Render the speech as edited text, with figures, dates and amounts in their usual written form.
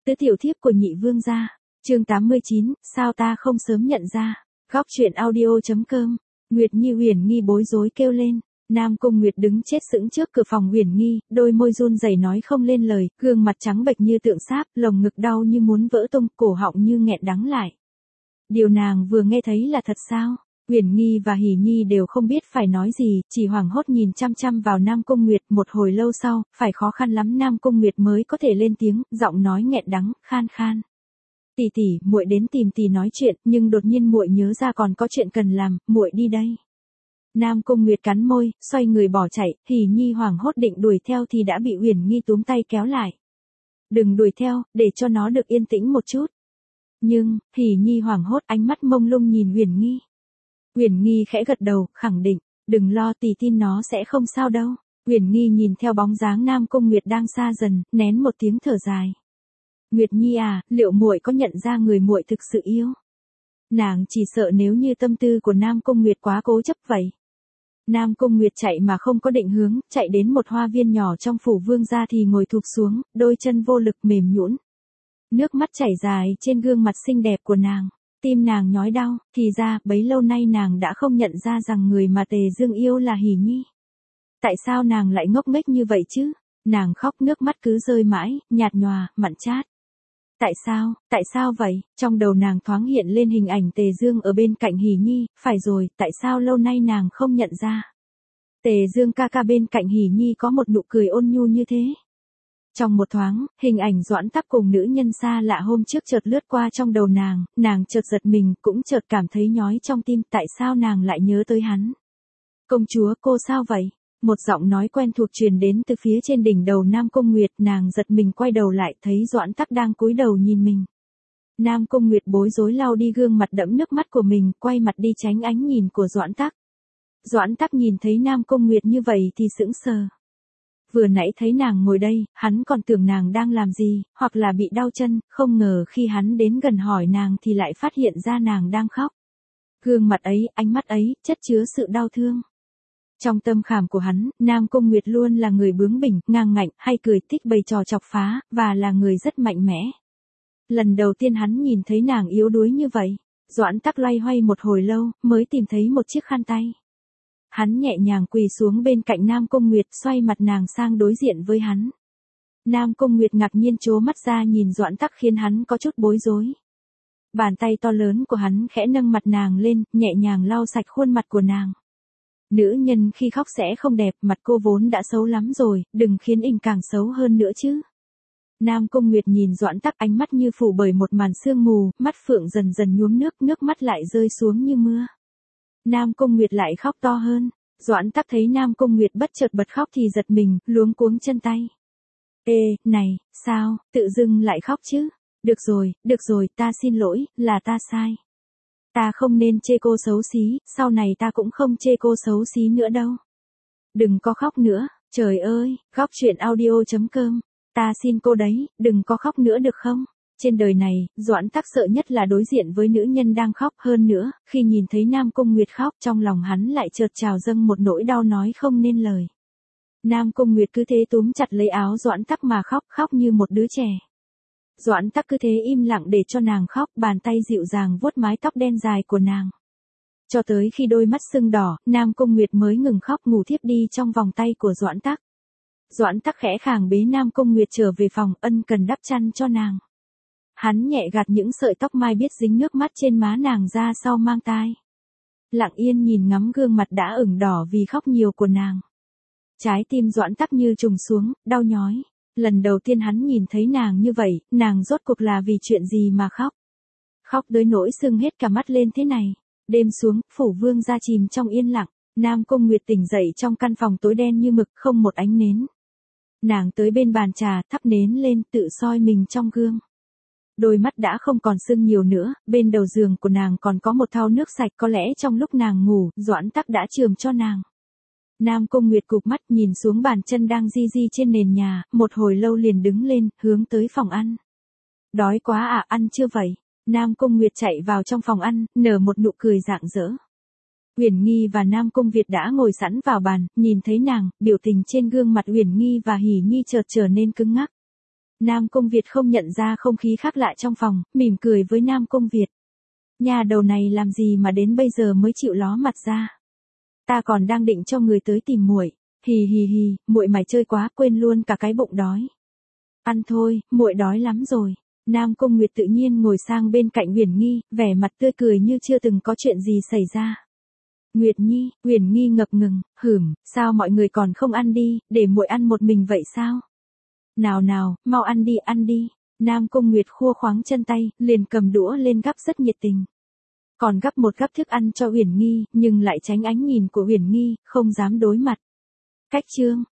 Tứ tiểu thiếp của nhị vương gia. Chương 89, sao ta không sớm nhận ra. Góc truyện audio.com. Nguyệt Nhi Uyển Nghi bối rối kêu lên. Nam Cung Nguyệt đứng chết sững trước cửa phòng Uyển Nghi, đôi môi run rẩy nói không lên lời, gương mặt trắng bệch như tượng sáp, lồng ngực đau như muốn vỡ tung, cổ họng như nghẹn đắng lại. Điều nàng vừa nghe thấy là thật sao? Uyển Nghi và Hỉ Nhi đều không biết phải nói gì, chỉ hoảng hốt nhìn chăm chăm vào Nam Cung Nguyệt. Một hồi lâu sau, phải khó khăn lắm Nam Cung Nguyệt mới có thể lên tiếng, giọng nói nghẹn đắng, khan khan. Tỷ tỷ, muội đến tìm tỷ nói chuyện, nhưng đột nhiên muội nhớ ra còn có chuyện cần làm, muội đi đây. Nam Cung Nguyệt cắn môi, xoay người bỏ chạy, Hỉ Nhi hoảng hốt định đuổi theo thì đã bị Uyển Nghi túm tay kéo lại. Đừng đuổi theo, để cho nó được yên tĩnh một chút. Nhưng, Hỉ Nhi hoảng hốt ánh mắt mông lung nhìn Uyển Nghi. Uyển Nghi khẽ gật đầu, khẳng định, đừng lo tỷ tin nó sẽ không sao đâu. Uyển Nghi nhìn theo bóng dáng Nam Cung Nguyệt đang xa dần, nén một tiếng thở dài. Nguyệt Nhi à, liệu muội có nhận ra người muội thực sự yêu? Nàng chỉ sợ nếu như tâm tư của Nam Cung Nguyệt quá cố chấp vậy. Nam Cung Nguyệt chạy mà không có định hướng, chạy đến một hoa viên nhỏ trong phủ vương gia thì ngồi thụp xuống, đôi chân vô lực mềm nhũn. Nước mắt chảy dài trên gương mặt xinh đẹp của nàng. Tim nàng nhói đau, thì ra bấy lâu nay nàng đã không nhận ra rằng người mà Tề Dương yêu là Hỉ Nhi. Tại sao nàng lại ngốc nghếch như vậy chứ? Nàng khóc nước mắt cứ rơi mãi, nhạt nhòa, mặn chát. Tại sao vậy? Trong đầu nàng thoáng hiện lên hình ảnh Tề Dương ở bên cạnh Hỉ Nhi, phải rồi, tại sao lâu nay nàng không nhận ra? Tề Dương ca ca bên cạnh Hỉ Nhi có một nụ cười ôn nhu như thế. Trong một thoáng, hình ảnh Doãn Tắc cùng nữ nhân xa lạ hôm trước chợt lướt qua trong đầu nàng chợt giật mình, cũng chợt cảm thấy nhói trong tim, tại sao nàng lại nhớ tới hắn? Công chúa, cô sao vậy? Một giọng nói quen thuộc truyền đến từ phía trên đỉnh đầu Nam Cung Nguyệt, nàng giật mình quay đầu lại thấy Doãn Tắc đang cúi đầu nhìn mình. Nam Cung Nguyệt bối rối lau đi gương mặt đẫm nước mắt của mình, quay mặt đi tránh ánh nhìn của Doãn Tắc. Doãn Tắc nhìn thấy Nam Cung Nguyệt như vậy thì sững sờ. Vừa nãy thấy nàng ngồi đây, hắn còn tưởng nàng đang làm gì, hoặc là bị đau chân, không ngờ khi hắn đến gần hỏi nàng thì lại phát hiện ra nàng đang khóc. Gương mặt ấy, ánh mắt ấy, chất chứa sự đau thương. Trong tâm khảm của hắn, Nam Cung Nguyệt luôn là người bướng bỉnh, ngang ngạnh, hay cười, thích bày trò chọc phá, và là người rất mạnh mẽ. Lần đầu tiên hắn nhìn thấy nàng yếu đuối như vậy, Doãn Tắc loay hoay một hồi lâu, mới tìm thấy một chiếc khăn tay. Hắn nhẹ nhàng quỳ xuống bên cạnh Nam Cung Nguyệt, xoay mặt nàng sang đối diện với hắn. Nam Cung Nguyệt ngạc nhiên trố mắt ra nhìn Doãn Tắc khiến hắn có chút bối rối. Bàn tay to lớn của hắn khẽ nâng mặt nàng lên, nhẹ nhàng lau sạch khuôn mặt của nàng. Nữ nhân khi khóc sẽ không đẹp, mặt cô vốn đã xấu lắm rồi, đừng khiến inh càng xấu hơn nữa chứ. Nam Cung Nguyệt nhìn Doãn Tắc, ánh mắt như phủ bởi một màn sương mù, mắt phượng dần dần nhuốm nước, nước mắt lại rơi xuống như mưa. Nam Cung Nguyệt lại khóc to hơn. Doãn Tắc thấy Nam Cung Nguyệt bất chợt bật khóc thì giật mình, luống cuống chân tay. Ê, này, sao, tự dưng lại khóc chứ? Được rồi, ta xin lỗi, là ta sai. Ta không nên chê cô xấu xí, sau này ta cũng không chê cô xấu xí nữa đâu. Đừng có khóc nữa, trời ơi, góc truyện audio.com. Ta xin cô đấy, đừng có khóc nữa được không? Trên đời này, Doãn Tắc sợ nhất là đối diện với nữ nhân đang khóc, hơn nữa, khi nhìn thấy Nam Cung Nguyệt khóc, trong lòng hắn lại chợt trào dâng một nỗi đau nói không nên lời. Nam Cung Nguyệt cứ thế túm chặt lấy áo Doãn Tắc mà khóc như một đứa trẻ. Doãn Tắc cứ thế im lặng để cho nàng khóc, bàn tay dịu dàng vuốt mái tóc đen dài của nàng. Cho tới khi đôi mắt sưng đỏ, Nam Cung Nguyệt mới ngừng khóc, ngủ thiếp đi trong vòng tay của Doãn Tắc. Doãn Tắc khẽ khàng bế Nam Cung Nguyệt trở về phòng, ân cần đắp chăn cho nàng. Hắn nhẹ gạt những sợi tóc mai biết dính nước mắt trên má nàng ra sau mang tai. Lặng yên nhìn ngắm gương mặt đã ửng đỏ vì khóc nhiều của nàng. Trái tim Doãn Tắc như trùng xuống, đau nhói. Lần đầu tiên hắn nhìn thấy nàng như vậy, nàng rốt cuộc là vì chuyện gì mà khóc. Khóc tới nỗi sưng hết cả mắt lên thế này. Đêm xuống, phủ vương gia chìm trong yên lặng. Nam Cung Nguyệt tỉnh dậy trong căn phòng tối đen như mực, không một ánh nến. Nàng tới bên bàn trà, thắp nến lên, tự soi mình trong gương. Đôi mắt đã không còn sưng nhiều nữa, bên đầu giường của nàng còn có một thau nước sạch, có lẽ trong lúc nàng ngủ, Doãn Tắc đã chườm cho nàng. Nam Cung Nguyệt cụp mắt nhìn xuống bàn chân đang di di trên nền nhà, một hồi lâu liền đứng lên, hướng tới phòng ăn. Đói quá à, ăn chưa vậy? Nam Cung Nguyệt chạy vào trong phòng ăn, nở một nụ cười rạng rỡ. Uyển Nghi và Nam Cung Việt đã ngồi sẵn vào bàn, nhìn thấy nàng, biểu tình trên gương mặt Uyển Nghi và Hỉ Nhi chợt trở nên cứng ngắc. Nam Cung Việt không nhận ra không khí khác lạ trong phòng, mỉm cười với Nam Cung Việt. Nhà đầu này làm gì mà đến bây giờ mới chịu ló mặt ra. Ta còn đang định cho người tới tìm muội. Hì hì hì, muội mày chơi quá, quên luôn cả cái bụng đói. Ăn thôi, muội đói lắm rồi. Nam Cung Nguyệt tự nhiên ngồi sang bên cạnh Uyển Nghi, vẻ mặt tươi cười như chưa từng có chuyện gì xảy ra. Nguyệt Nhi, Uyển Nghi ngập ngừng, sao mọi người còn không ăn đi, để muội ăn một mình vậy sao? Nào nào, mau ăn đi, ăn đi. Nam Cung Nguyệt khua khoáng chân tay, liền cầm đũa lên gắp rất nhiệt tình. Còn gắp một gắp thức ăn cho Uyển Nghi, nhưng lại tránh ánh nhìn của Uyển Nghi, không dám đối mặt. Cách chương